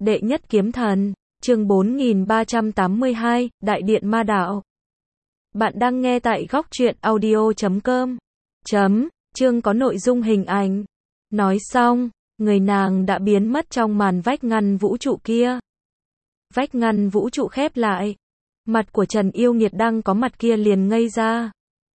Đệ nhất kiếm thần, chương 4382, Đại điện ma đạo. Bạn đang nghe tại góc truyện audio.com. Chương có nội dung hình ảnh. Nói xong, người nàng đã biến mất trong màn vách ngăn vũ trụ kia. Vách ngăn vũ trụ khép lại. Mặt của Trần Yêu Nghiệt đang có mặt kia liền ngây ra.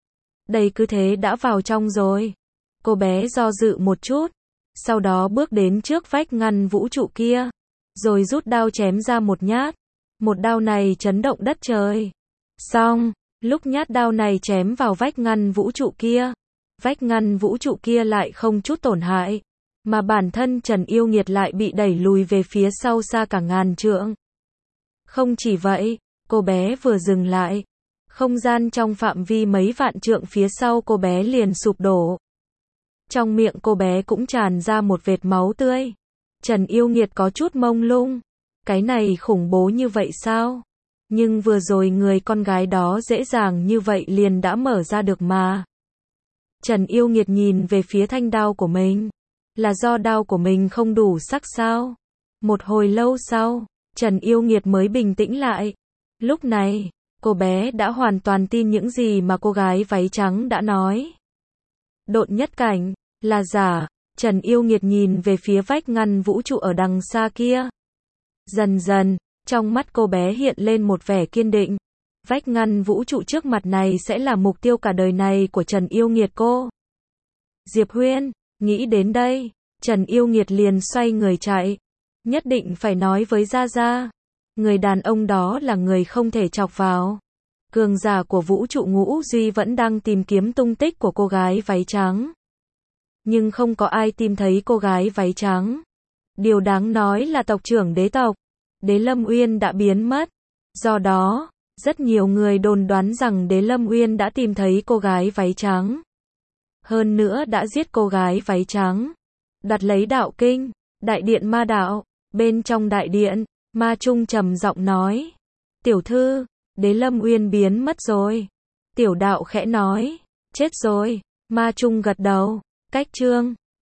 Đây cứ thế đã vào trong rồi. Cô bé do dự một chút, sau đó bước đến trước vách ngăn vũ trụ kia, rồi rút đao chém ra một nhát. Một đao này chấn động đất trời. Xong, lúc nhát đao này chém vào vách ngăn vũ trụ kia, vách ngăn vũ trụ kia lại không chút tổn hại, mà bản thân Trần Yêu Nghiệt lại bị đẩy lùi về phía sau xa cả ngàn trượng. Không chỉ vậy, cô bé vừa dừng lại, không gian trong phạm vi mấy vạn trượng phía sau cô bé liền sụp đổ. Trong miệng cô bé cũng tràn ra một vệt máu tươi. Trần Yêu Nghiệt có chút mông lung. Cái này khủng bố như vậy sao? Nhưng vừa rồi người con gái đó dễ dàng như vậy liền đã mở ra được mà. Trần Yêu Nghiệt nhìn về phía thanh đao của mình. Là do đao của mình không đủ sắc sao? Một hồi lâu sau, Trần Yêu Nghiệt mới bình tĩnh lại. Lúc này, cô bé đã hoàn toàn tin những gì mà cô gái váy trắng đã nói. Độn nhất cảnh, là giả. Trần Yêu Nghiệt nhìn về phía vách ngăn vũ trụ ở đằng xa kia. Dần dần, trong mắt cô bé hiện lên một vẻ kiên định. Vách ngăn vũ trụ trước mặt này sẽ là mục tiêu cả đời này của Trần Yêu Nghiệt cô. Diệp Huyên, nghĩ đến đây, Trần Yêu Nghiệt liền xoay người chạy. Nhất định phải nói với Gia Gia. Người đàn ông đó là người không thể chọc vào. Cường giả của vũ trụ Ngũ Duy vẫn đang tìm kiếm tung tích của cô gái váy trắng. Nhưng không có ai tìm thấy cô gái váy trắng. Điều đáng nói là tộc trưởng đế tộc, Đế Lâm Uyên đã biến mất. Do đó, rất nhiều người đồn đoán rằng Đế Lâm Uyên đã tìm thấy cô gái váy trắng. Hơn nữa đã giết cô gái váy trắng. Đặt lấy đạo kinh, đại điện ma đạo. Bên trong đại điện, Ma Trung trầm giọng nói. Tiểu thư, Đế Lâm Uyên biến mất rồi. Tiểu đạo khẽ nói. Chết rồi. Ma Trung gật đầu. Cách chương